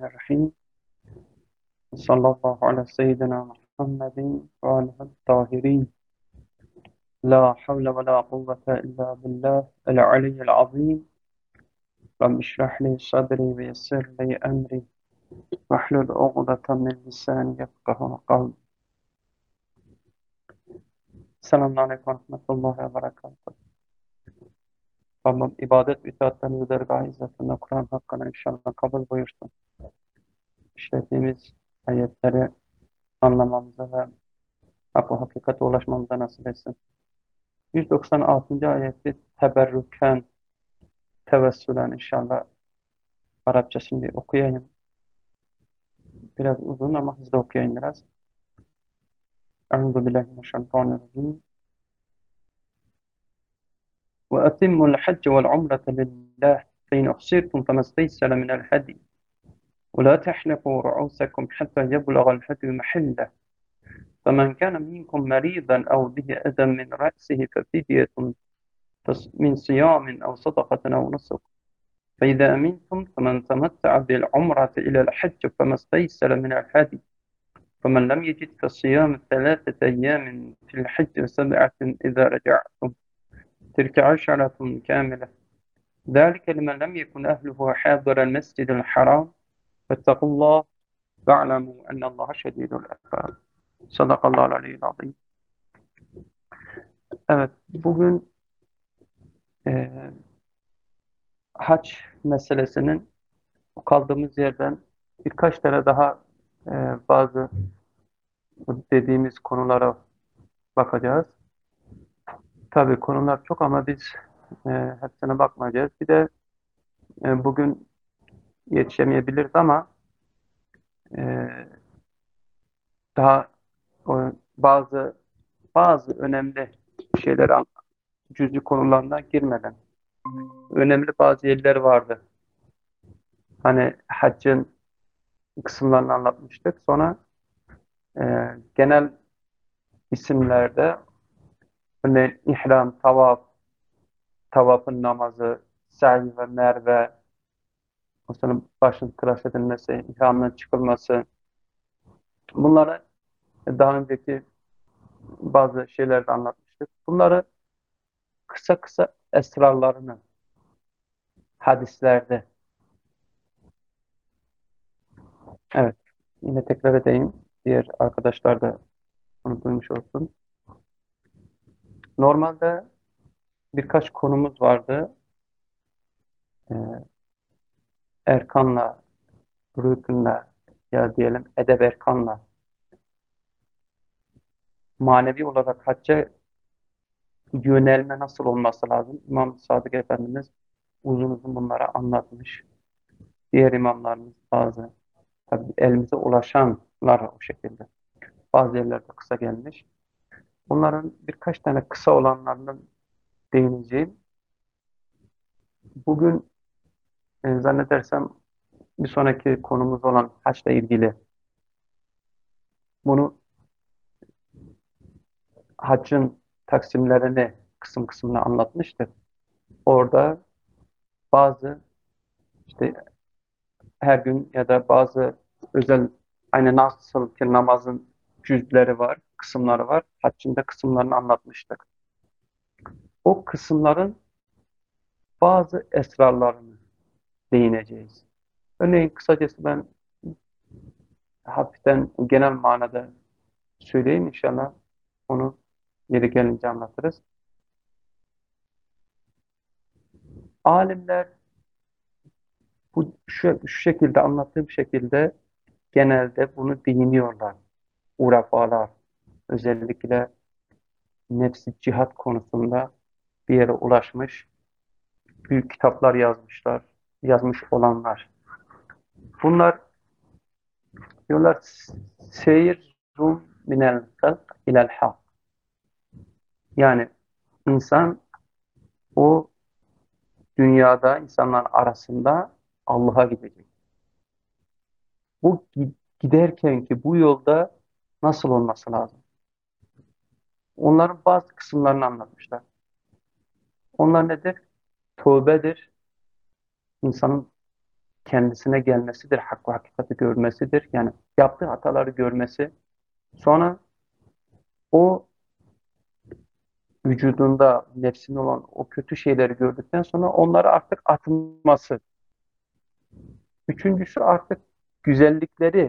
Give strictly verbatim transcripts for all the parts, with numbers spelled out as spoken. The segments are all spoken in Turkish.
Bismillahirrahmanirrahim. Sallallahu ala seyyidina Muhammedin ve alihi tahirin. La havle ve la kuvvete illa billah el-aliyyil azim. Rabbi şrah li sadri ve yessir li emri. Vahlul uqdeten min lisani yefkahu kavli. Selamun aleyküm ve rahmetullahi ve berekatuhu. Rabbim ibadet ve itaatlerini dergâh izzetinde Kur'an hakkını inşallah kabul buyursun. İşlediğimiz ayetleri anlamamıza ve hak hakikate ulaşmamıza nasip etsin. yüz doksan altıncı ayeti teberrüken, tevessülen inşallah Arapçasını bir okuyayım. Biraz uzun ama hızlı okuyayım biraz. Euzu billahi mineşşeytanirracim. Ve atimmul hacce vel umrete lillah. Fe in uhsirtum femastaysara minel hadi. Ve la tahliqu ru'usakum hatta yebluga'l hadi mahillah. فمن كان منكم مريضا أو به أذى من رأسه ففدية من صيام أو صدقة أو نسك فإذا أمنتم فمن تمتع بالعمرة إلى الحج فما استيسر من الهدي فمن لم يجد فصيام ثلاثة أيام في الحج وسبعة إذا رجعتم تلك عشرة كاملة ذلك لمن لم يكن أهله حاضر المسجد الحرام فاتقوا الله واعلموا أن الله شديد العقاب. Sadakallahu aleyhil azim. Evet, bugün e, hac meselesinin kaldığımız yerden birkaç tane daha e, bazı dediğimiz konulara bakacağız. Tabii konular çok ama biz e, hepsine bakmayacağız. Bir de e, bugün yetişemeyebiliriz ama e, daha o, bazı bazı önemli şeylere cüz'i konularına girmeden önemli bazı yerler vardı. Hani haccın kısımlarını anlatmıştık. Sonra e, genel isimlerde örneğin ihram, tavaf, tavafın namazı, sa'i ve merve, o sonra başın tıraş edilmesi, ihramdan çıkılması, bunları daha önceki bazı şeylerde anlatmıştık. Bunları kısa kısa esrarlarını hadislerde, evet, yine tekrar edeyim, diğer arkadaşlar da onu duymuş olsun. Normalde birkaç konumuz vardı. Ee, Erkanla, rükünle, ya diyelim edeb erkanla manevi olarak hacca yönelme nasıl olması lazım? İmam Sadık Efendimiz uzun uzun bunlara anlatmış. Diğer imamlarımız bazı, tabii elimize ulaşanlar o şekilde. Bazı yerlerde kısa gelmiş. Bunların birkaç tane kısa olanlarından değineceğim. Bugün e, zannedersem bir sonraki konumuz olan haçla ilgili bunu haccın taksimlerini kısım kısmına anlatmıştık. Orada bazı işte her gün ya da bazı özel aynı nasıl ki namazın cüzleri var, kısımları var. Haccın da kısımlarını anlatmıştık. O kısımların bazı esrarlarını değineceğiz. Örneğin kısacası ben hafiften genel manada söyleyeyim inşallah. Onu yeri gelince anlatırız. Alimler bu şu, şu şekilde anlattığım şekilde genelde bunu değiniyorlar. Urafalar özellikle nefsi cihat konusunda bir yere ulaşmış, büyük kitaplar yazmışlar, yazmış olanlar. Bunlar diyorlar seyrun minel halk ilel hak. Yani insan o dünyada insanlar arasında Allah'a gidecek. Bu giderken ki bu yolda nasıl olması lazım? Onların bazı kısımlarını anlatmışlar. Onlar nedir? Tövbedir. İnsanın kendisine gelmesidir, hakkı hakikati görmesidir. Yani yaptığı hataları görmesi, sonra o vücudunda, nefsinde olan o kötü şeyleri gördükten sonra onları artık atması. Üçüncüsü artık güzellikleri,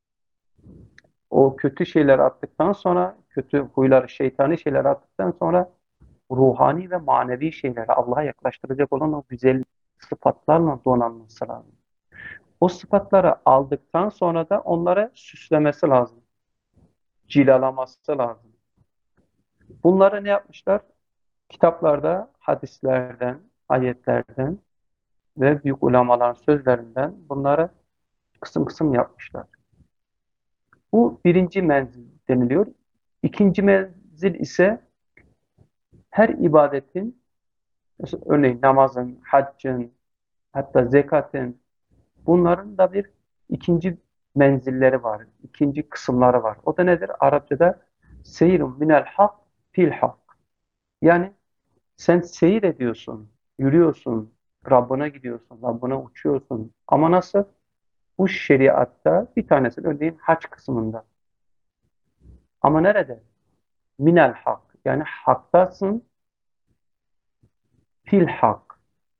o kötü şeyler attıktan sonra, kötü huyları, şeytani şeyler attıktan sonra ruhani ve manevi şeyleri Allah'a yaklaştıracak olan o güzel sıfatlarla donanması lazım. O sıfatları aldıktan sonra da onları süslemesi lazım. Cilalaması lazım. Bunları ne yapmışlar? Kitaplarda, hadislerden, ayetlerden ve büyük ulemaların sözlerinden bunları kısım kısım yapmışlar. Bu birinci menzil deniliyor. İkinci menzil ise her ibadetin, mesela örneğin namazın, haccın, hatta zekatın, bunların da bir ikinci menzilleri var, ikinci kısımları var. O da nedir? Arapçada seyrun minel hak fil hak. Yani sen seyir ediyorsun, yürüyorsun, Rabbına gidiyorsun, Rabbına uçuyorsun. Ama nasıl? Bu şeriatta bir tanesi örneğin hac kısmında. Ama nerede? Minel hak. Yani haktasın, fil hak.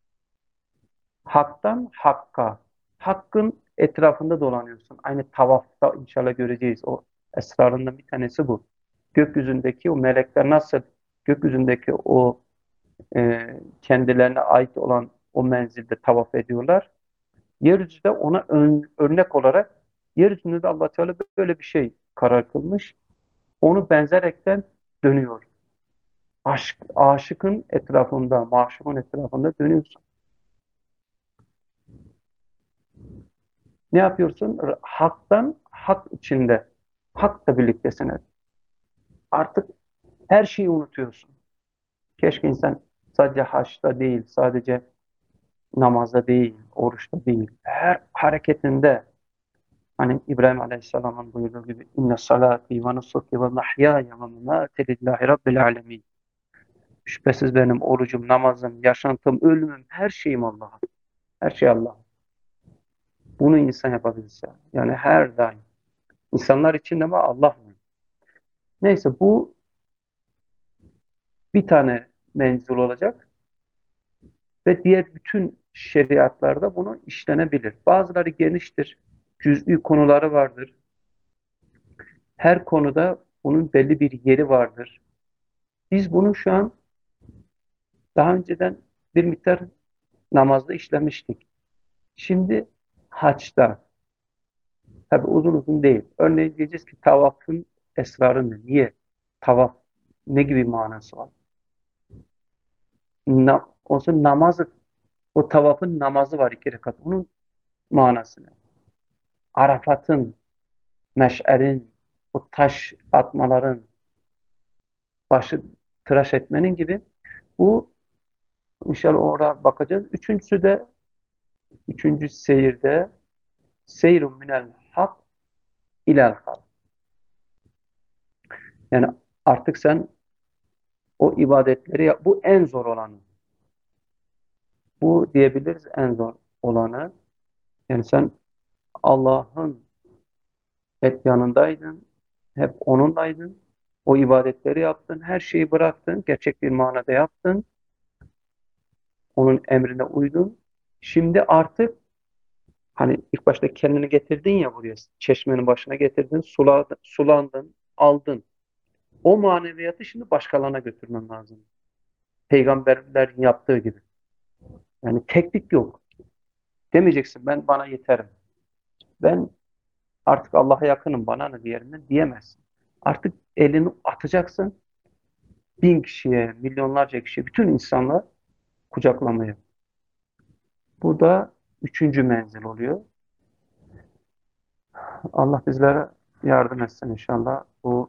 Haktan hakka. Hakkın etrafında dolanıyorsun. Aynı tavafta inşallah göreceğiz. O esrarından bir tanesi bu. Gökyüzündeki o melekler nasıl gökyüzündeki o e, kendilerine ait olan o menzilde tavaf ediyorlar. Yeryüzü de ona ön- örnek olarak yeryüzünde de Allah Teala böyle bir şey karar kılmış. Onu benzerekten dönüyor. Aşk, aşıkın etrafında, maşukun etrafında dönüyorsun. Ne yapıyorsun? Haktan, hak içinde. Hakla birliktesin. Artık her şeyi unutuyorsun. Keşke insan sadece haçta değil, sadece namazda değil, oruçta değil. Her hareketinde hani İbrahim Aleyhisselam'ın buyurduğu gibi inne salati ve nusuki ve mahyaya ve memati lillahi rabbil alemin. Şüphesiz benim orucum, namazım, yaşantım, ölümüm, her şeyim Allah'a. Her şey Allah. Bunu insan yapabilse. Yani her daim. İnsanlar için de ama Allah var. Neyse bu bir tane menzil olacak ve diğer bütün şeriatlarda bunu işlenebilir. Bazıları geniştir. Cüz'i konuları vardır. Her konuda bunun belli bir yeri vardır. Biz bunu şu an daha önceden bir miktar namazda işlemiştik. Şimdi haçta, tabi uzun uzun değil. Örneğin diyeceğiz ki tavafın esrarı ne? Niye? Tavaf ne gibi manası var? Na, olsa namazı, o tavafın namazı var iki rekat. Onun manası ne? Arafat'ın, meş'erin, o taş atmaların, başı tıraş etmenin gibi bu inşallah oraya bakacağız. Üçüncüsü de üçüncü seyirde seyrun minel hak ilel hak. Yani artık sen o ibadetleri yap. Bu en zor olanı. Bu diyebiliriz en zor olanı. Yani sen Allah'ın hep yanındaydın. Hep onunlaydın. O ibadetleri yaptın. Her şeyi bıraktın. Gerçek bir manada yaptın. Onun emrine uydun. Şimdi artık hani ilk başta kendini getirdin ya buraya. Çeşmenin başına getirdin. Suladın, sulandın. Aldın. O maneviyatı şimdi başkalarına götürmen lazım. Peygamberlerin yaptığı gibi. Yani teknik yok. Demeyeceksin ben bana yeterim. Ben artık Allah'a yakınım bana ne diğerinden diyemezsin. Artık elini atacaksın bin kişiye, milyonlarca kişiye, bütün insanlar kucaklamaya. Bu da üçüncü menzil oluyor. Allah bizlere yardım etsin inşallah. Bu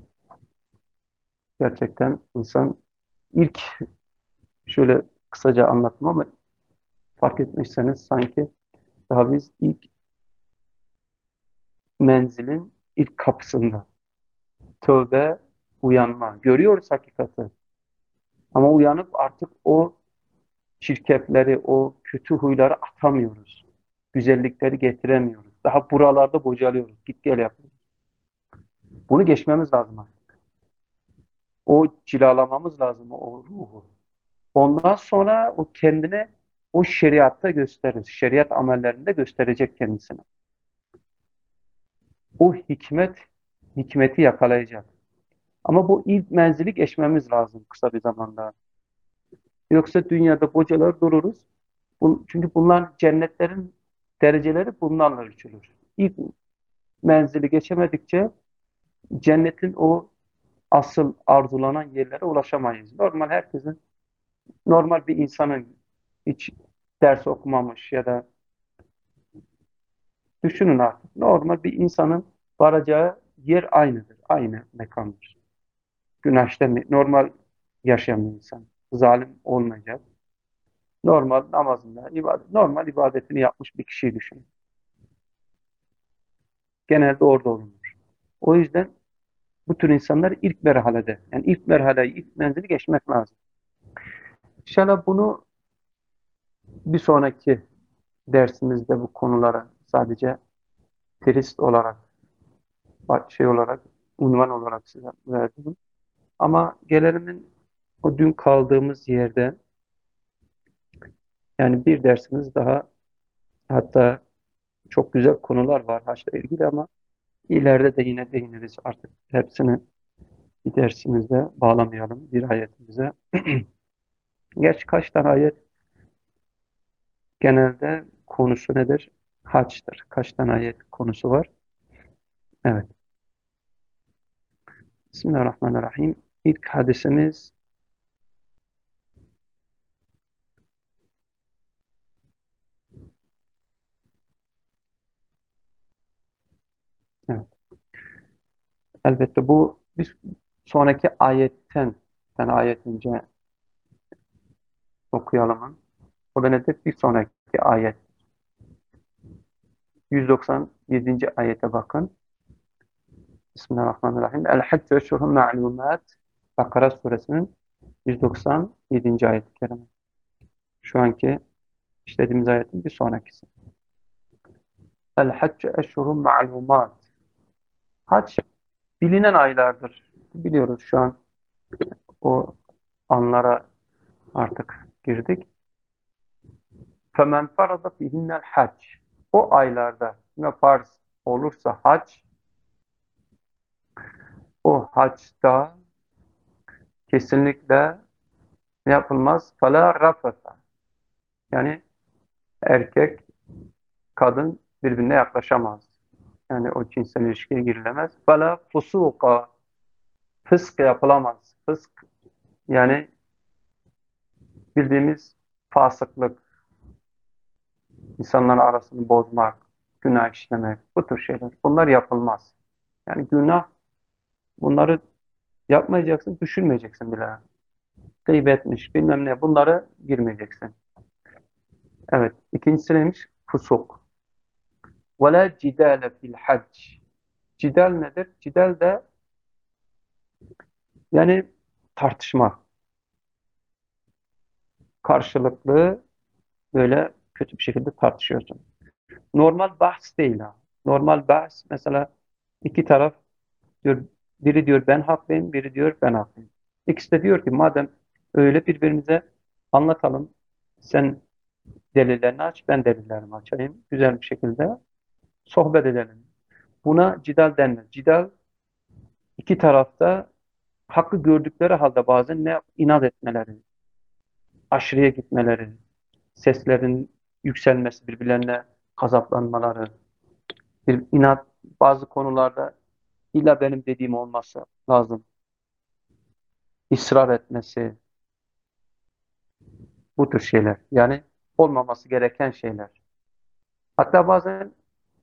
gerçekten insan ilk şöyle kısaca anlattım ama fark etmişseniz sanki daha biz ilk menzilin ilk kapısında. Tövbe, uyanma. Görüyoruz hakikati. Ama uyanıp artık o çirkefleri, o kötü huyları atamıyoruz. güzellikleri getiremiyoruz. Daha buralarda bocalıyoruz. Git gel yapıyoruz. Bunu geçmemiz lazım artık. O cilalamamız lazım o ruhu. Ondan sonra o kendine o şeriatta gösterir. Şeriat amellerinde gösterecek kendisine. O hikmet, hikmeti yakalayacak. Ama bu ilk menzili geçmemiz lazım kısa bir zamanda. Yoksa dünyada bocalar dururuz. Bu, çünkü bunlar cennetlerin dereceleri bunlarla ölçülür. İlk menzili geçemedikçe cennetin o asıl arzulanan yerlere ulaşamayız. Normal herkesin, normal bir insanın hiç ders okumamış ya da düşünün artık. Normal bir insanın varacağı yer aynıdır. Aynı mekandır. Günah işlemi, normal yaşayan bir insan. Zalim olmayacak. Normal namazında, ibadet, normal ibadetini yapmış bir kişiyi düşünün. Genelde orada olunur. O yüzden bu tür insanlar ilk merhalede, yani ilk merhaleyi, ilk menzili geçmek lazım. İnşallah bunu bir sonraki dersimizde bu konulara sadece turist olarak, şey olarak, unvan olarak size verdim. Ama gelelimin o dün kaldığımız yerde, yani bir dersimiz daha, hatta çok güzel konular var haçla ilgili ama ileride de yine değiniriz artık. Hepsini bir dersimizde bağlamayalım bir ayetimize. Gerçi kaç tane ayet genelde konusu nedir? Haçtır. Kaç tane ayet konusu var? Evet. Bismillahirrahmanirrahim. İlk hadisimiz, evet. Elbette bu bir sonraki ayetten, yani ayet önce okuyalım. O da nedir? Bir sonraki ayet. yüz doksan yedinci ayete bakın. Bismillahirrahmanirrahim. El-Hac ve Şuhun Ma'lumat. Bakara suresinin yüz doksan yedinci ayet-i kerime. Şu anki işlediğimiz ayetin bir sonrakisi. El-Hac ve Şuhun Ma'lumat. Hac bilinen aylardır. Biliyoruz şu an o anlara artık girdik. فَمَنْ فَرَضَ فِيهِنَّ الْحَجِّ. O aylarda ne farz olursa hac, o haçta kesinlikle ne yapılmaz? فَلَا رَفَثَ. Yani erkek, kadın birbirine yaklaşamaz. Yani o cinsel ilişkiye girilemez. فَلَا فُسُوقَ. Fısk yapılamaz. Fısk yani bildiğimiz fasıklık, insanların arasını bozmak, günah işlemek, bu tür şeyler. Bunlar yapılmaz. Yani günah, bunları yapmayacaksın, düşünmeyeceksin bile. Gıybetmiş, bilmem ne, bunlara girmeyeceksin. Evet, ikincisi neymiş? Fusuk. وَلَا جِدَالَ فِي الْحَجِّ. Cidal nedir? Cidal de yani tartışma. Karşılıklı böyle kötü bir şekilde tartışıyorsun. Normal bahs değil ha. Normal bahs mesela iki taraf diyor, biri diyor ben haklıyım, biri diyor ben haklıyım. İkisi de diyor ki madem öyle birbirimize anlatalım. Sen delillerini aç, ben delillerimi açayım. Güzel bir şekilde sohbet edelim. Buna cidal denir. Cidal iki tarafta hakkı gördükleri halde bazen ne inat etmeleri, aşırıya gitmeleri, seslerin yükselmesi, birbirlerine gazaplanmaları, bir inat bazı konularda illa benim dediğim olması lazım. ısrar etmesi, bu tür şeyler. Yani olmaması gereken şeyler. Hatta bazen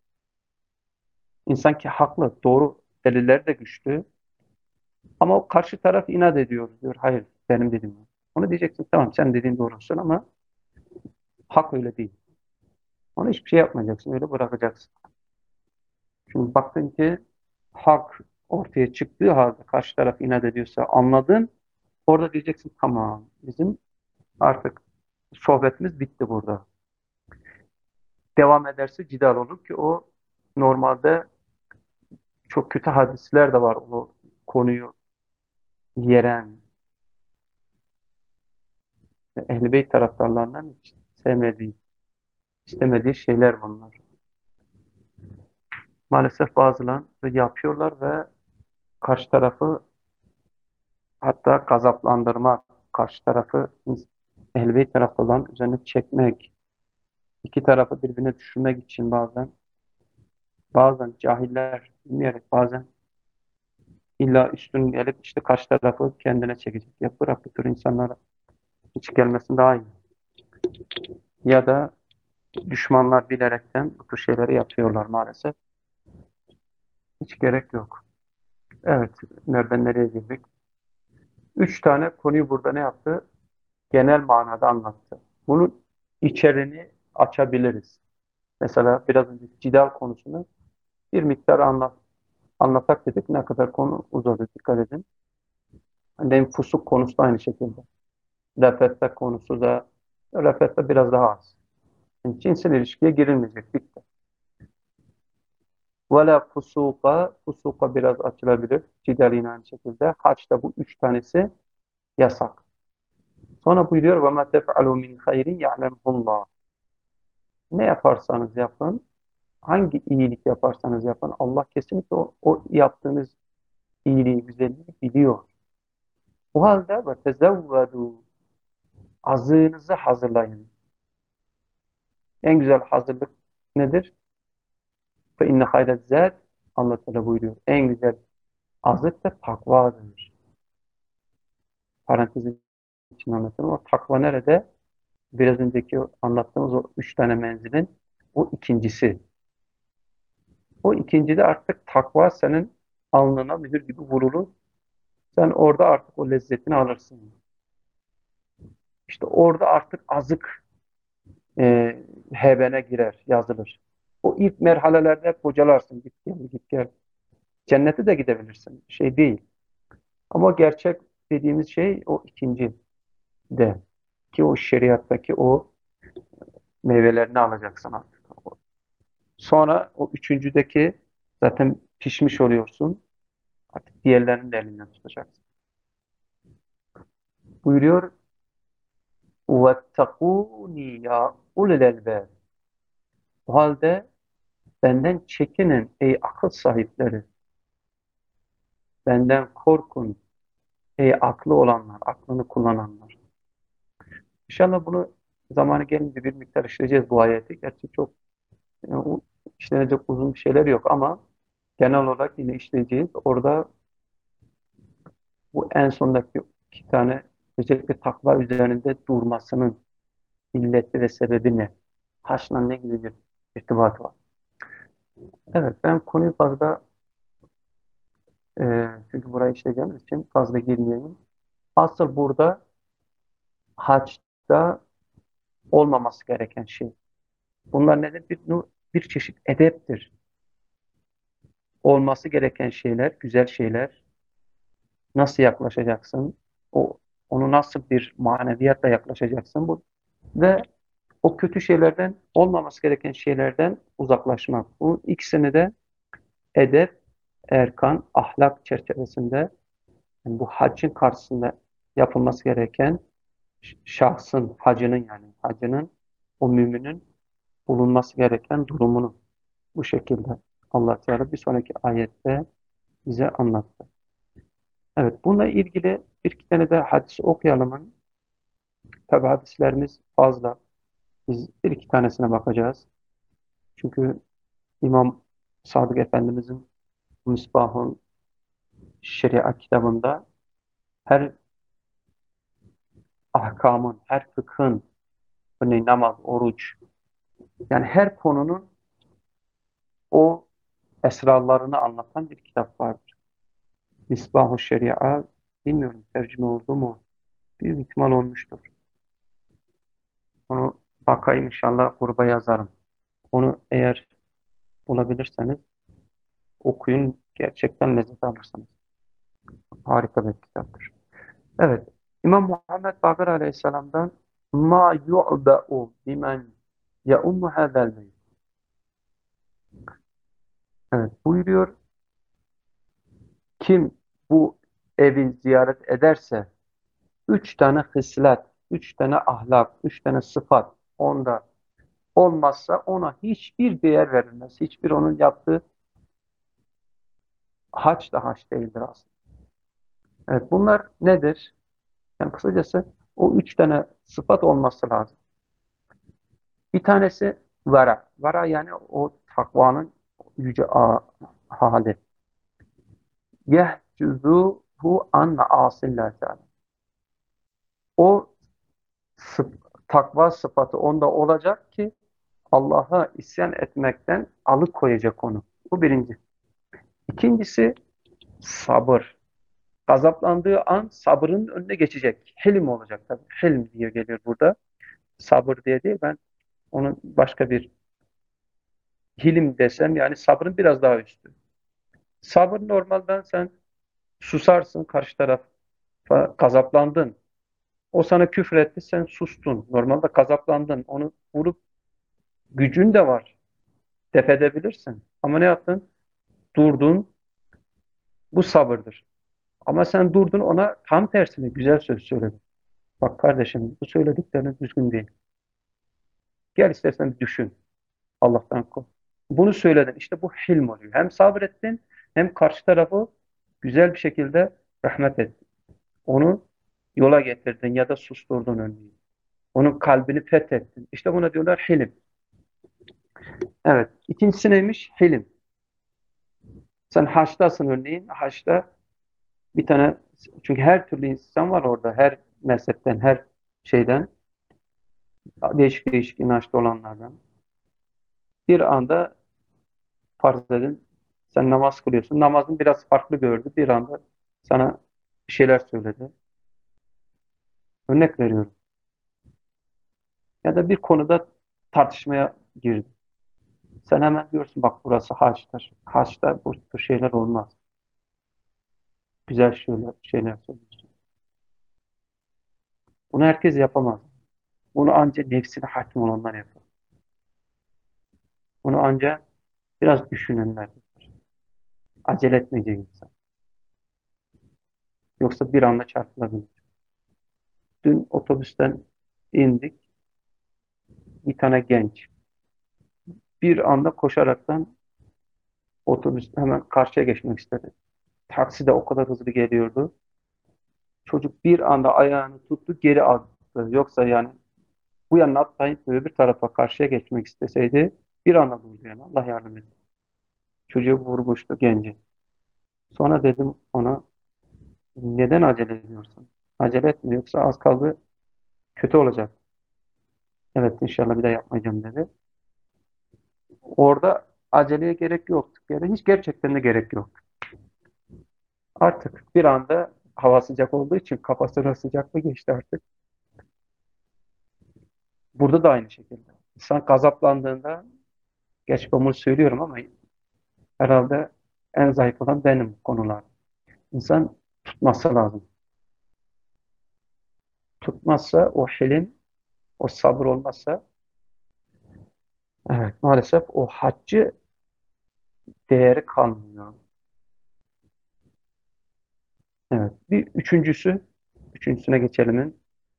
insan ki haklı, doğru, delilleri de güçlü ama o karşı taraf inat ediyor diyor. Hayır, benim dediğim. Onu diyeceksin tamam sen dediğin doğrusun ama hak öyle değil. Onu hiçbir şey yapmayacaksın, öyle bırakacaksın. Çünkü baktın ki hak ortaya çıktığı halde karşı taraf inat ediyorsa anladın. Orada diyeceksin tamam bizim artık sohbetimiz bitti burada. devam ederse cidal olur ki o normalde çok kötü hadisler de var o konuyu yeren Ehl-i Beyt taraftarlarından hiç sevmediği, istemediği şeyler bunlar. Maalesef bazıları yapıyorlar ve karşı tarafı hatta gazaplandırmak, karşı tarafı Ehl-i Beyt taraftarlarının üzerine çekmek, iki tarafı birbirine düşürmek için bazen bazen cahiller bilmeyerek bazen illa üstün gelip işte karşı tarafı kendine çekecek. Ya bırak bu tür insanlara hiç gelmesin daha iyi. Ya da düşmanlar bilerekten bu tür şeyleri yapıyorlar maalesef. Hiç gerek yok. Evet, nereden nereye girdik? Üç tane konuyu burada ne yaptı? Genel manada anlattı. Bunun içeriğini açabiliriz. Mesela biraz önce cidal konusunu bir miktar anlat, anlatak dedik. Ne kadar konu uzadı dikkat edin. Hem fusuk konusu da aynı şekilde. Refette konusu da refette biraz daha az. Yani cinsel ilişkiye girilmeyecek. Bitti. Vela fusuka, fusuka biraz açılabilir. Cidal yine aynı şekilde. Haçta bu üç tanesi yasak. Sonra buyuruyor وَمَا تَفْعَلُوا مِنْ خَيْرٍ يَعْلَمْهُ اللّٰهِ. Ne yaparsanız yapın, hangi iyilik yaparsanız yapın, Allah kesinlikle o, o yaptığınız iyiliği, güzelliği biliyor. O halde وَتَزَوَّدُوا, azığınızı hazırlayın. En güzel hazırlık nedir? فَاِنَّ خَيْرَ الزَّادِ, Allah Teala buyuruyor. En güzel azık da takvadır. Parantezin için anlatıyorum. O takva nerede? Biraz önceki anlattığımız o üç tane menzilin o ikincisi. O ikincide artık takva senin alnına mühür gibi vurulur. Sen orada artık o lezzetini alırsın. İşte orada artık azık e, hebene girer, yazılır. O ilk merhalelerde hep bocalarsın. Git gel, git gel. Cennete de gidebilirsin. Şey değil. Ama gerçek dediğimiz şey o ikinci de. Ki o şeriattaki o meyvelerini alacaksın artık. Sonra o üçüncüdeki zaten pişmiş oluyorsun. Artık diğerlerinin de elinden tutacaksın. Buyuruyor وَاتَّقُونِ ya ulul elbab. O halde benden çekinin ey akıl sahipleri. Benden korkun ey aklı olanlar, aklını kullananlar. İnşallah bunu zamanı gelince bir miktar işleyeceğiz bu ayeti. Gerçi çok yani, işlenecek uzun bir şeyler yok ama genel olarak yine işleyeceğiz. Orada bu en sondaki iki tane özellikle takva üzerinde durmasının illeti ve sebebi ne? Haşla ne gibi bir irtibatı var? Evet, ben konuyu fazla e, çünkü buraya işleyeceğimiz için fazla girmeyeyim. Asıl burada haçta olmaması gereken şey. Bunlar nedir? Bir, bir çeşit edeptir. Olması gereken şeyler, güzel şeyler. Nasıl yaklaşacaksın? O, onu nasıl bir maneviyatla yaklaşacaksın? Bu ve o kötü şeylerden, olmaması gereken şeylerden uzaklaşmak. Bu ikisini de edep, erkan, ahlak çerçevesinde yani bu haccın karşısında yapılması gereken şahsın, hacının yani hacının, o müminin bulunması gereken durumunu bu şekilde Allah Teala bir sonraki ayette bize anlattı. Evet, bununla ilgili bir iki tane de hadis okuyalım. Tabi hadislerimiz fazla. Biz bir iki tanesine bakacağız. Çünkü İmam Sadık Efendimizin Misbahun Şeria kitabında her ahkamın, her fıkhın, örneğin namaz, oruç, yani her konunun o esrarlarını anlatan bir kitap vardır. Misbah-ı Şeria, bilmiyorum tercüme oldu mu? Büyük ihtimal olmuştur. Onu bakayım inşallah gruba yazarım. Onu eğer bulabilirseniz okuyun, gerçekten lezzet alırsınız. Harika bir kitaptır. Evet, İmam Muhammed Bakır Aleyhisselam'dan ma yu'ba'u bimen ya'ummu hadal beyt. buyuruyor. Kim bu evi ziyaret ederse üç tane hıslet, üç tane ahlak, üç tane sıfat onda olmazsa ona hiçbir değer verilmez. Hiçbir onun yaptığı haç da haç değildir aslında. Evet, bunlar nedir? Yani kısacası o üç tane sıfat olması lazım. Bir tanesi vera. Vera yani o takvanın yüce hali. Yehcuzuhu an asillah Teala. O sıf takva sıfatı onda olacak ki Allah'a isyan etmekten alıkoyacak onu. Bu birinci. İkincisi sabır. Gazaplandığı an sabrın önüne geçecek. Hilm olacak tabii. Hilm diye geliyor burada. Sabır diye değil. Ben onun başka bir hilim desem yani sabrın biraz daha üstü. Sabır normalden sen susarsın karşı tarafa gazaplandın. O sana küfür etti sen sustun. Normalde gazaplandın. Onu vurup gücün de var. Def edebilirsin. Ama ne yaptın? Durdun. Bu sabırdır. Ama sen durdun ona tam tersine güzel söz söyledin. Bak kardeşim bu söylediklerin düzgün değil. Gel istersen bir düşün. Allah'tan kork. Bunu söyledin. İşte bu hilm oluyor. Hem sabrettin hem karşı tarafı güzel bir şekilde rahmet ettin. Onu yola getirdin ya da susturdun örneğin. Onun kalbini fethettin. İşte buna diyorlar hilim. Evet. İkincisi neymiş? Hilim. Sen haçtasın örneğin. Haçta bir tane çünkü her türlü insan var orada. Her mezhepten, her şeyden değişik değişik inançta olanlardan. Bir anda farz edin sen namaz kılıyorsun. Namazın biraz farklı gördü. Bir anda sana bir şeyler söyledi. Örnek veriyorum. Ya da bir konuda tartışmaya girdi. Sen hemen diyorsun bak burası haçtır. Haçta bu tür şeyler olmaz. Güzel şeyler, şeyler söylüyorsun. Bunu herkes yapamaz. Bunu ancak nefsine hakim olanlar yapar. Bunu ancak biraz düşünenler yapar. Acele etmeyecek insan. Yoksa bir anda çarpılabilir. Dün otobüsten indik. Bir tane genç. Bir anda koşaraktan otobüs hemen karşıya geçmek istedi. Taksi de o kadar hızlı geliyordu. Çocuk bir anda ayağını tuttu, geri attı. Yoksa yani bu yana atlayıp öbür tarafa karşıya geçmek isteseydi bir anda durdu yani. Allah yardım etti. Çocuğu vurmuştu genci. Sonra dedim ona neden acele ediyorsun? Acele etme yoksa az kaldı kötü olacak. Evet inşallah bir daha yapmayacağım dedi. Orada aceleye gerek yoktu. Yani hiç gerçekten de gerek yok. Artık bir anda hava sıcak olduğu için kafasına sıcaklığı geçti artık. Burada da aynı şekilde. İnsan gazaplandığında, geç ben bunu söylüyorum ama herhalde en zayıf olan benim bu konularda. İnsan tutması lazım. Tutmazsa o hilim, o sabır olmazsa evet maalesef o haccı değeri kalmıyor. Evet. Bir üçüncüsü, üçüncüsüne geçelim.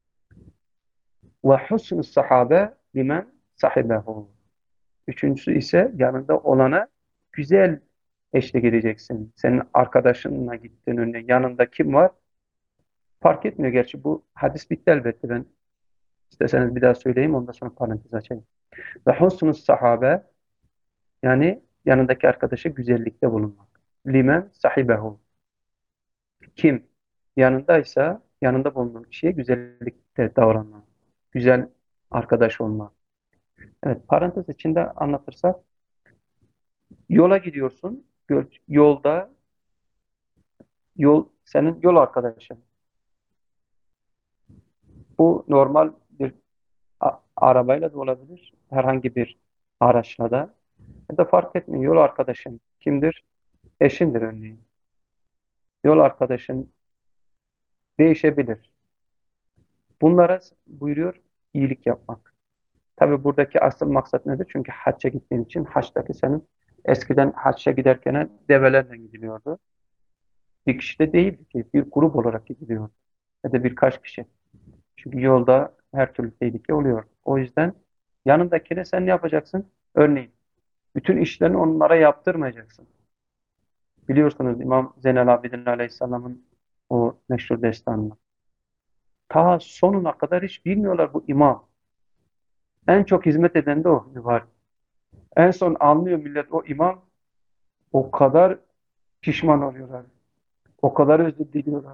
Ve husnü sahabe limen sahibehu. Üçüncüsü ise yanında olana güzel eşlik edeceksin. Senin arkadaşınla gittiğin önüne yanında kim var? Fark etmiyor gerçi bu hadis bitti elbette ben. İsterseniz bir daha söyleyeyim ondan sonra parantez açayım. Ve husnü sahabe yani yanındaki arkadaşa güzellikte bulunmak. Limen sahibehu. Kim yanındaysa yanında bulunan kişiye güzellikte davranmak. Güzel arkadaş olmak. Evet parantez içinde anlatırsak yola gidiyorsun. Yolda yol senin yol arkadaşın. Bu normal bir a- arabayla da olabilir. Herhangi bir araçla da. Ya da fark etmiyor. Yol arkadaşın kimdir? Eşindir örneğin. Yol arkadaşın değişebilir. Bunlara buyuruyor iyilik yapmak. Tabi buradaki asıl maksat nedir? Çünkü hacca gittiğin için haçtaki senin Eskiden hacca giderken develerle gidiliyordu. Bir kişi de değildi ki, bir grup olarak gidiliyordu. Ya da birkaç kişi. Çünkü yolda her türlü tehlike oluyor. O yüzden yanındakine sen ne yapacaksın? Örneğin bütün işlerini onlara yaptırmayacaksın. Biliyorsunuz İmam Zeynel Abidin Aleyhisselam'ın o meşhur destanını. Ta sonuna kadar hiç bilmiyorlar bu imam. En çok hizmet eden de o mübarek. En son anlıyor millet o imam, o kadar pişman oluyorlar. O kadar özür diliyorlar.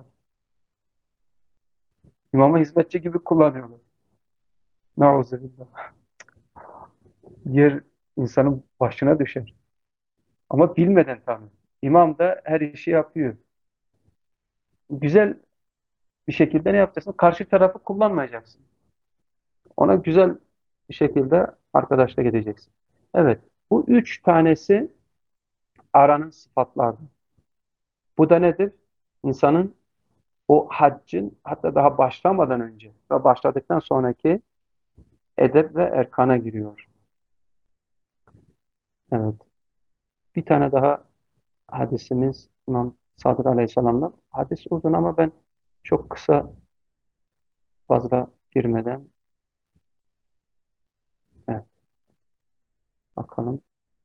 İmamı hizmetçi gibi kullanıyorlar. Nauzubillah. Yer insanın başına düşer. Ama bilmeden tabii. İmam da her işi yapıyor. Güzel bir şekilde ne yapacaksın? Karşı tarafı kullanmayacaksın. Ona güzel bir şekilde arkadaşlık edeceksin. Evet. Bu üç tanesi aranın sıfatlardır. Bu da nedir? İnsanın o haccın hatta daha başlamadan önce ve başladıktan sonraki edep ve erkana giriyor. Evet. Bir tane daha hadisimiz İmam Sadık Aleyhisselam'dan. Hadis uzun ama ben çok kısa, fazla girmeden, evet, bakalım.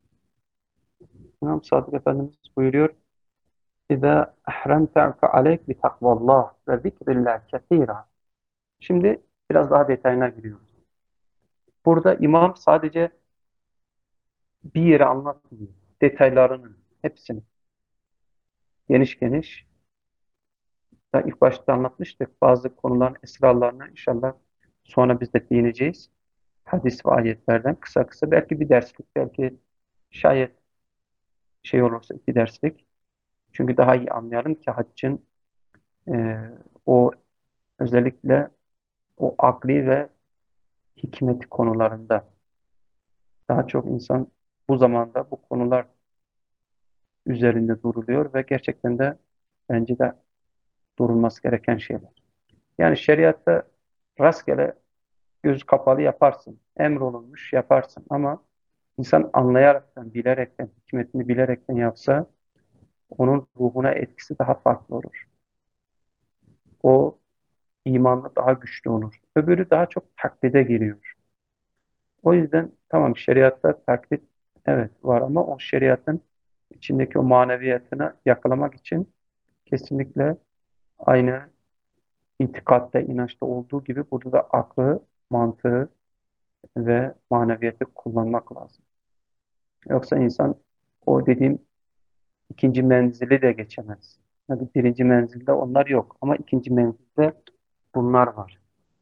İmam Sadık Efendimiz buyuruyor: İza ehremte fe aleyk bi takvallah ve zikrillah kesira. Şimdi biraz daha detayına giriyoruz. Burada imam sadece bir yeri anlatmıyor. Detaylarının hepsini geniş geniş, da ilk başta anlatmıştık. Bazı konuların esrarlarına inşallah sonra biz de değineceğiz. Hadis ve ayetlerden kısa kısa, belki bir derslik, belki şayet şey olursa iki derslik. Çünkü daha iyi anlayalım ki haccın e, o özellikle o akli ve hikmeti konularında daha çok insan bu zamanda bu konular üzerinde duruluyor ve gerçekten de bence de durulması gereken şeyler. Yani şeriatta rastgele göz kapalı yaparsın. Emrolunmuş yaparsın ama insan anlayaraktan, bilerekten, hikmetini bilerekten yapsa onun ruhuna etkisi daha farklı olur. O imanla daha güçlü olur. Öbürü daha çok taklide giriyor. O yüzden tamam, şeriatta taklit evet var ama o şeriatın içindeki o maneviyatını yakalamak için kesinlikle aynı itikatta, inançta olduğu gibi burada da aklı, mantığı ve maneviyatı kullanmak lazım. Yoksa insan o dediğim ikinci menzili de geçemez. Yani birinci menzilde onlar yok ama ikinci menzilde bunlar var.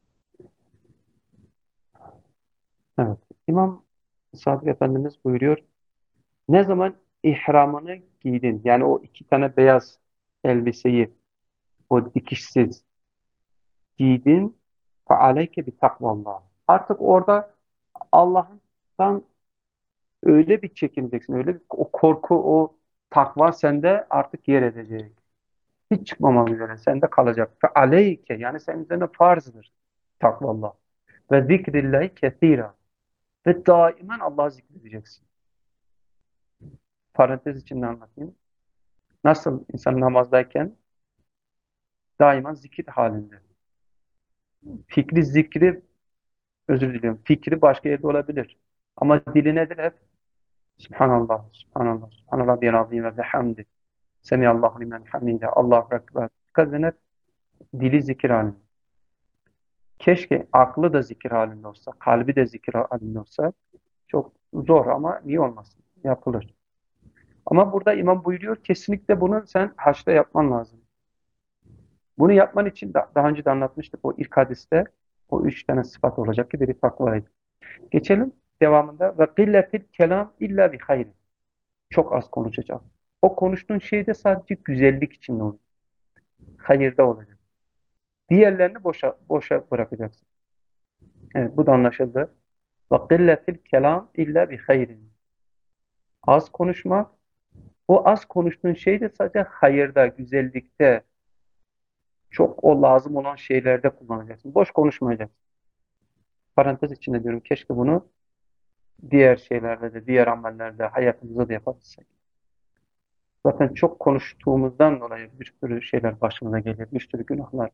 Evet. İmam Sadık Efendimiz buyuruyor: ne zaman ihramını giydin, yani o iki tane beyaz elbiseyi, o dikişsiz giydin, فَعَلَيْكَ بِتَقْوَى. Artık orada Allah'tan öyle bir çekineceksin, öyle bir o korku, o takva sende artık yer edecek. Hiç çıkmamak üzere sende kalacak. فَعَلَيْكَ, yani senin üzerine farzdır takvallah. Ve zikrillahi kesira. Ve daimen Allah'ı zikredeceksin. Parantez içinde anlatayım. Nasıl insan namazdayken daima zikir halinde. Fikri zikri, özür diliyorum. Fikri başka yerde olabilir. Ama dili nedir hep? Subhanallah, Subhanallah, Subhanallah diyen azim ve bihamdi. Semiyallahu limen hamide. Allahu Ekber. Kadın dili zikir halinde. Keşke aklı da zikir halinde olsa, kalbi de zikir halinde olsa. Çok zor ama niye olmasın? Yapılır. Ama burada imam buyuruyor, kesinlikle bunu sen haçta yapman lazım. Bunu yapman için da, daha önce de anlatmıştık o ilk hadiste, o üç tane sıfat olacak ki biri takvaydı. Geçelim devamında. Ve killetil kelam illa bi hayri. Çok az konuşacağım. O konuştuğun şey de sadece güzellik için olur. Hayırda olacak. Diğerlerini boşa, boşa bırakacaksın. Evet, bu da anlaşıldı. Ve killetil kelam illa bi hayri. Az konuşma. O az konuştuğun şey de sadece hayırda, güzellikte, çok o lazım olan şeylerde kullanacaksın. Boş konuşmayacaksın. Parantez içinde diyorum. Keşke bunu diğer şeylerde de, diğer amellerde hayatımızda da yapabilsek. Zaten çok konuştuğumuzdan dolayı bir sürü şeyler başımıza geliyor, bir sürü günahlar.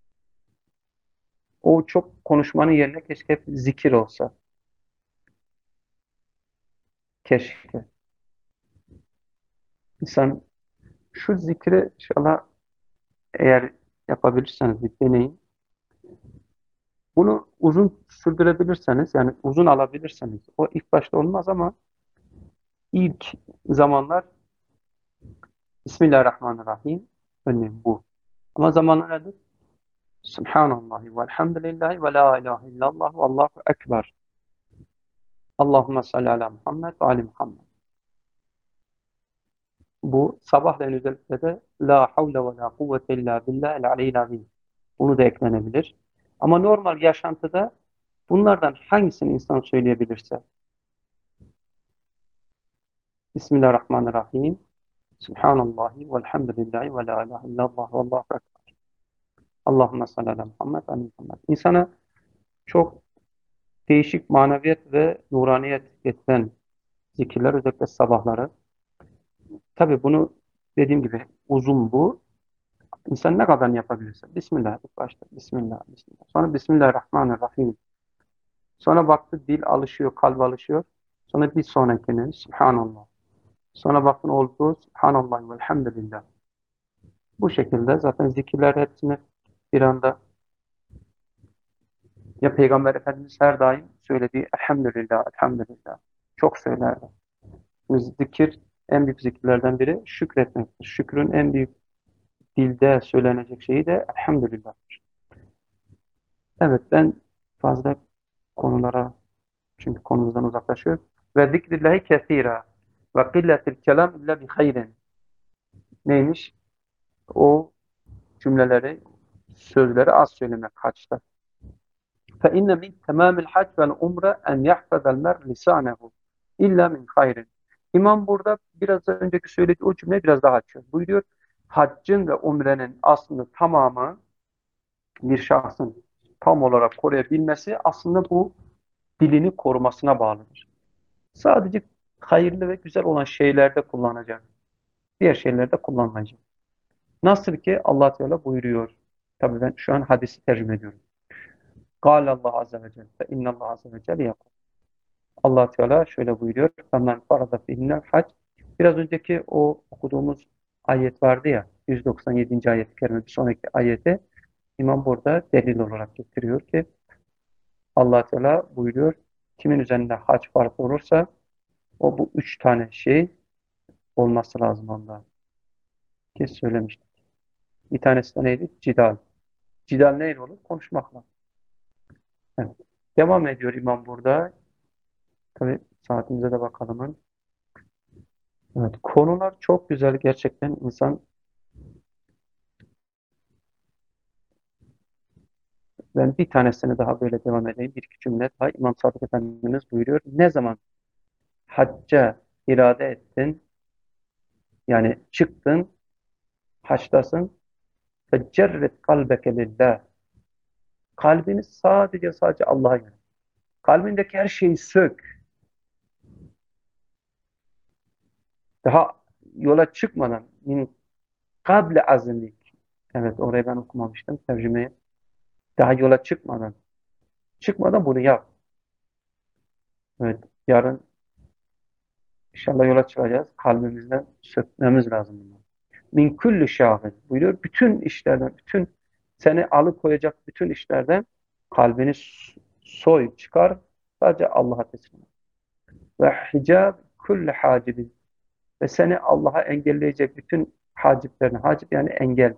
O çok konuşmanın yerine keşke hep zikir olsa. Keşke. İnsan şu zikri inşallah eğer yapabilirseniz bir deneyin. Bunu uzun sürdürebilirseniz, yani uzun alabilirseniz, o ilk başta olmaz ama ilk zamanlar Bismillahirrahmanirrahim önlem bu. Ama zamanı nedir? Subhanallah ve elhamdülillahi ve la ilahe illallah ve allahu ekber. Allahümme salli ala Muhammed ve ali Muhammed. Bu sabahleyin özellikle de la havle ve la kuvvete illa billahil aliyyil azim. Bunu da eklenebilir. Ama normal yaşantıda bunlardan hangisini insan söyleyebilirse Bismillahirrahmanirrahim, Subhanallahi velhamdülillahi ve la ilahe illallah ve allahu ekber. Allahümme salli ala Muhammed ve ali Muhammed. İnsana çok değişik maneviyat ve nuraniyet getiren zikirler, özellikle sabahları. Tabii bunu dediğim gibi uzun bu. İnsan ne kadar yapabilirse. Bismillah ilk başta. Bismillah, Bismillah. Sonra Bismillahirrahmanirrahim. Sonra baktı dil alışıyor, kalp alışıyor. Sonra bir sonrakini Subhanallah. Sonra baktın oldu Subhanallah ve elhamdülillah. Bu şekilde zaten zikirler hepsini bir anda, ya Peygamber Efendimiz her daim söylediği elhamdülillah, elhamdülillah. Çok söylerdi. Zikir, en büyük zikirlerden biri şükretmektir. Şükrün en büyük dilde söylenecek şeyi de elhamdülillah. Evet, ben fazla konulara, çünkü konumuzdan uzaklaşıyor. Ve zikrillahi kesira ve killetil kelam illa bi hayrin. Neymiş? O cümleleri, sözleri az söylemek haçta. Fe inne min temamil hac vel umre en yahfazal mer lisanehu illa min hayrin. İmam burada biraz önceki söylediği o cümleyi biraz daha açıyor. Buyuruyor, haccın ve umrenin aslında tamamı, bir şahsın tam olarak koruyabilmesi aslında bu dilini korumasına bağlıdır. Sadece hayırlı ve güzel olan şeylerde kullanacak. Diğer şeylerde kullanmayacak. Nasıl ki Allah Teala buyuruyor. Tabii ben şu an hadisi tercüme ediyorum. Kâle Allah Azze ve Celle fe innallah Azze ve Celle yakul. Allah Teala şöyle buyuruyor. Femen farada fihinnel hac. Biraz önceki o okuduğumuz ayet vardı ya, yüz doksan yedinci ayet-i kerime, bir sonraki ayeti İmam burada delil olarak getiriyor ki Allah Teala buyuruyor. Kimin üzerinde hac farz olursa o bu üç tane şey olması lazım onda. Kes söylemiştik. Bir tanesi de neydi? Cidal. Cidal neyle olur? Konuşmakla. Evet. Devam ediyor İmam burada. Tabii saatimize de bakalım. Evet. Konular çok güzel. Gerçekten insan, ben bir tanesini daha böyle devam edeyim. Bir iki cümle daha. İmam Sadık Efendimiz buyuruyor. Ne zaman hacca irade ettin, yani çıktın, haçtasın, فَجَرِّتْ kalbeke lillah. Kalbini sadece sadece Allah'a yönelt. Kalbindeki her şeyi sök. Daha yola çıkmadan, min kable azimlik. Evet, orayı ben okumamıştım tercümeyi. Daha yola çıkmadan. Çıkmadan bunu yap. Evet, yarın inşallah yola çıkacağız. Kalbimizden sökmemiz lazım bunu. Min kulli şahın buyuruyor. Bütün işlerden, bütün seni alıkoyacak bütün işlerden kalbini soy, çıkar. Sadece Allah'a teslim ol. Ve hicab kulli hacibin. Ve seni Allah'a engelleyecek bütün haciplerini, hacip yani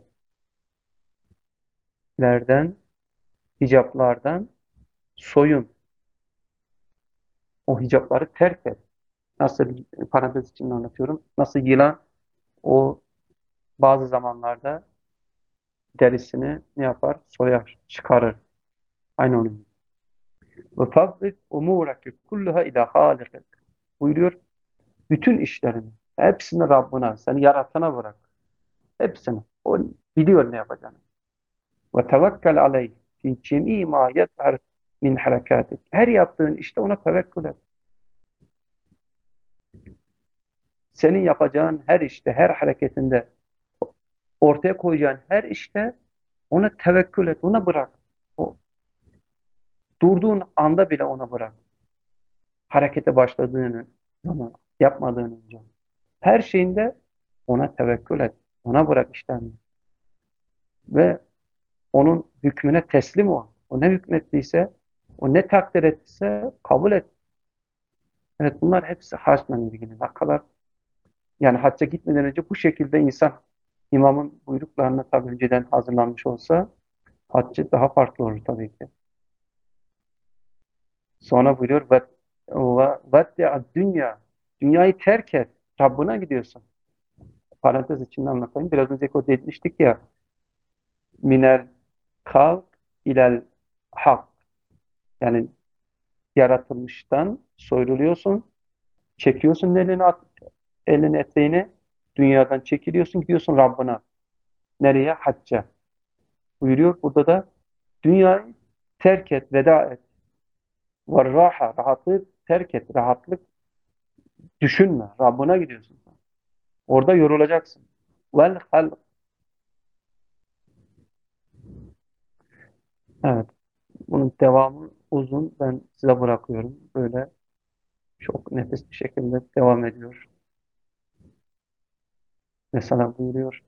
engellerden, hicaplardan soyun. O hicapları terk et. Nasıl, parantez içinde anlatıyorum. Nasıl yılan o bazı zamanlarda derisini ne yapar? Soyar, çıkarır. Aynı onun gibi. Ve fazlik umurake kulluha ila halikek. Buyuruyor. Bütün işlerini, hepsini Rabbına, seni yaratana bırak. Hepsini. O biliyor ne yapacağını. Ve tevekkel aleyh fi cemî mâ yedhar min harekatik. Her yaptığın işte ona tevekkül et. senin yapacağın her işte, her hareketinde, ortaya koyacağın her işte ona tevekkül et, ona bırak. O durduğun anda bile ona bırak. Harekete başladığını zaman, yapmadığın önce. Her şeyinde ona tevekkül et. Ona bırak işlerini. Ve onun hükmüne teslim ol. O ne hükmettiyse, o ne takdir ettiyse kabul et. Evet, bunlar hepsi haçla ilgili. Ne kadar yani hacca gitmeden önce bu şekilde insan imamın buyruklarına tabii önceden hazırlanmış olsa haccı daha farklı olur tabii ki. Sonra buyuruyor ve ve dünya. Dünyayı terk et. Rabbına gidiyorsun. Parantez içinde anlatayım. Biraz önce o demiştik ya minel kalk ilel hak. Yani yaratılmıştan soyruluyorsun. Çekiyorsun elini, at- elini eteğini. Dünyadan çekiliyorsun. Gidiyorsun Rabbına. Nereye? Hacca. Buyuruyor. Burada da dünyayı terk et, veda et. Ve raha, rahatlığı terk et, rahatlık düşünme. Rabbına gidiyorsun. Orada yorulacaksın. Vel halk. Evet. Bunun devamı uzun. Ben size bırakıyorum. Böyle çok nefis bir şekilde devam ediyor. Mesela buyuruyor.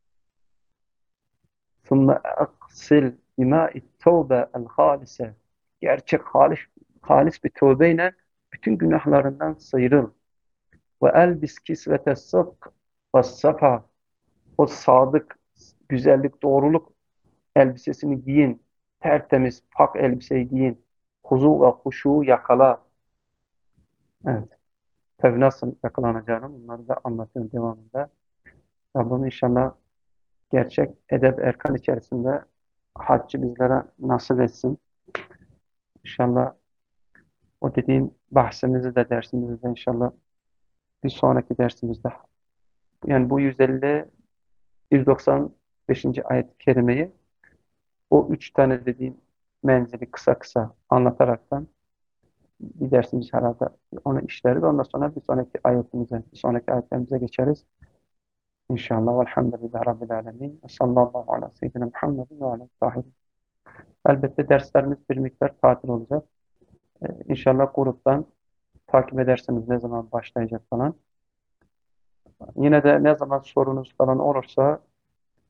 ثُمَّ أَقْسِلْ بِمَاءِ التَّوْبَةِ الْخَالِسَةِ Gerçek halis, halis bir tövbeyle bütün günahlarından sıyrıl. Ve elbis kisvete sıdk ve safa o sadık, güzellik, doğruluk elbisesini giyin. Tertemiz, pak elbiseyi giyin. Huzu ve huşu yakala. Evet. Tabii nasıl yakalanacağını bunları da anlatıyorum devamında. Rabbim inşallah gerçek edep erkan içerisinde haccı bizlere nasip etsin. İnşallah o dediğim bahsimizi de dersimizi de inşallah bir sonraki dersimizde yani bu yüz elli yüz doksan beşinci ayet-i kerimeyi o üç tane dediğim menzili kısa kısa anlataraktan bir dersimiz herhalde onu işleriz. Ondan sonra bir sonraki ayetimize, bir sonraki ayetlerimize geçeriz. İnşallah. Velhamdülillahi Rabbil alemin. Ve sallallahu ala seyyidina Muhammedin ve ala sahibi. Elbette derslerimiz bir miktar tatil olacak. Ee, İnşallah gruptan takip edersiniz ne zaman başlayacak falan. Yine de ne zaman sorunuz falan olursa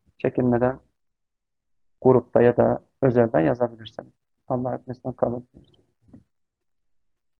çekinmeden grupta ya da özelden yazabilirsiniz. Allah hepinizden kabul etsin.